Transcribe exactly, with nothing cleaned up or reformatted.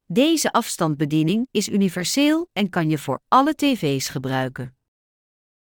Deze afstandsbediening is universeel en kan je voor alle tv's gebruiken.